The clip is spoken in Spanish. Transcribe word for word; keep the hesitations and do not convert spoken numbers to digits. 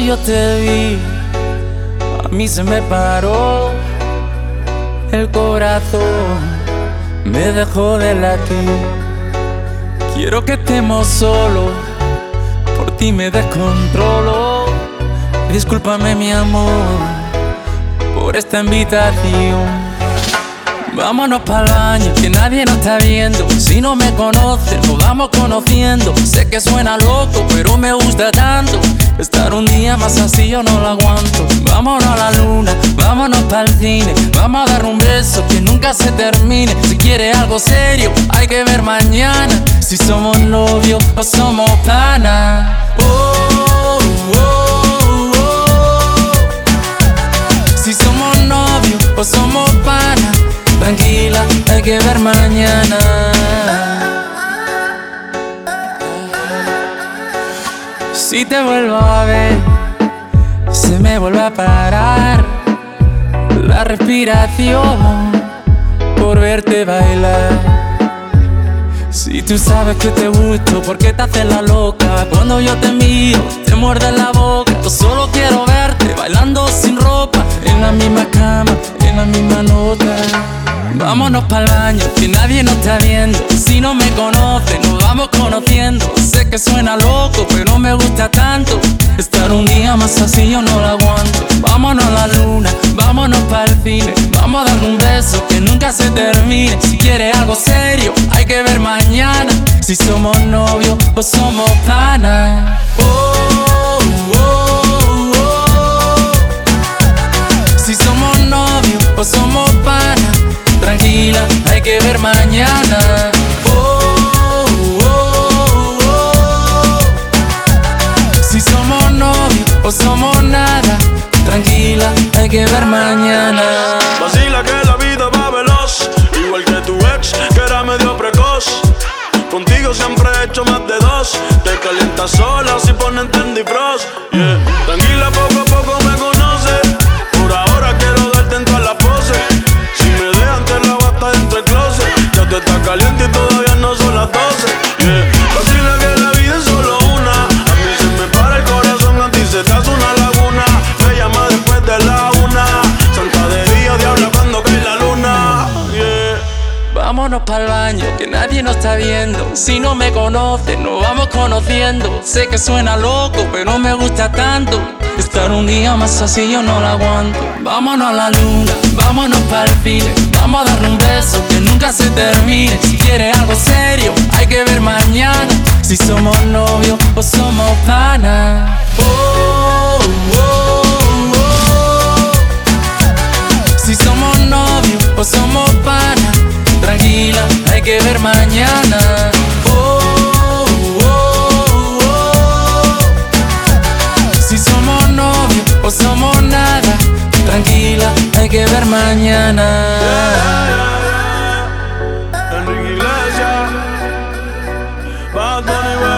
yo te vi, a mí se me paró el corazón, me dejó de latir. Quiero que estemos solos, por ti me descontrolo. Discúlpame mi amor por esta invitación. Vámonos pa'l baño, que nadie nos está viendo. Si no me conoces, nos vamos conociendo. Sé que suena loco, pero me gusta tanto. Estar un día más así yo no lo aguanto. Vámonos a la luna, vámonos pa'l cine. Vamos a dar un beso que nunca se termine. Si quieres algo serio, hay que ver mañana si somos novios o somos panas. Oh, oh, oh, oh. Si somos novios o somos panas. Tranquila, hay que ver mañana. Si te vuelvo a ver, se me vuelve a parar la respiración por verte bailar. Si tú sabes que te gusto, ¿por qué te haces la loca? Cuando yo te miro, te muerde la boca. Yo solo quiero verte bailando sin ropa, en la misma cama, en la misma nota. Vámonos pa'l baño, que nadie nos está viendo. Si no me conoces, nos vamos conociendo. Sé que suena loco, pero me gusta tanto. Estar un día más así yo no lo aguanto. Vámonos a la luna, vámonos pa'l cine. Vamos a dar un beso que nunca se termine. Si quieres algo serio, hay que ver mañana si somos novios o somos panas. Oh, oh, oh, oh. Si somos novios o somos panas. Tranquila, hay que ver mañana. Oh, oh, oh, oh. Si somos novios o somos nada. Tranquila, hay que ver mañana. Vacila que la vida va veloz, igual que tu ex, que era medio precoz. Contigo siempre he hecho más de dos. Te calientas sola si ponen Tendy Frost, yeah. Tranquila, poco a poco me conoces. Por ahora quiero darte en todas las poses. Si me dejan te la voy a estar dentro del closet. Ya tú estás caliente y todavía no son las doce, yeah. Vacila que la vida es solo una. A mí se me para el corazón, a ti se te hace una laguna. Me llama después de la una. Santa de día, diabla cuando cae la luna, yeah. Vámonos pa'l baño, que nadie nos está viendo. Si no me conoces, nos vamos conociendo. Sé que suena loco, pero me gusta tanto. Estar un día más así yo no lo aguanto. Vámonos a la luna, vámonos pa'l cine. Vamos a darle un beso que nunca se termine. Si quieres algo serio, hay que ver mañana si somos novios o somos panas. Oh, oh, oh. Si somos novios o somos panas. Tranquila, hay que ver mañana. Oh, oh, oh. Si somos novios o somos nada. Tranquila, hay que ver mañana. Yeah, yeah, yeah. Enrique Iglesias, Bad Bunny.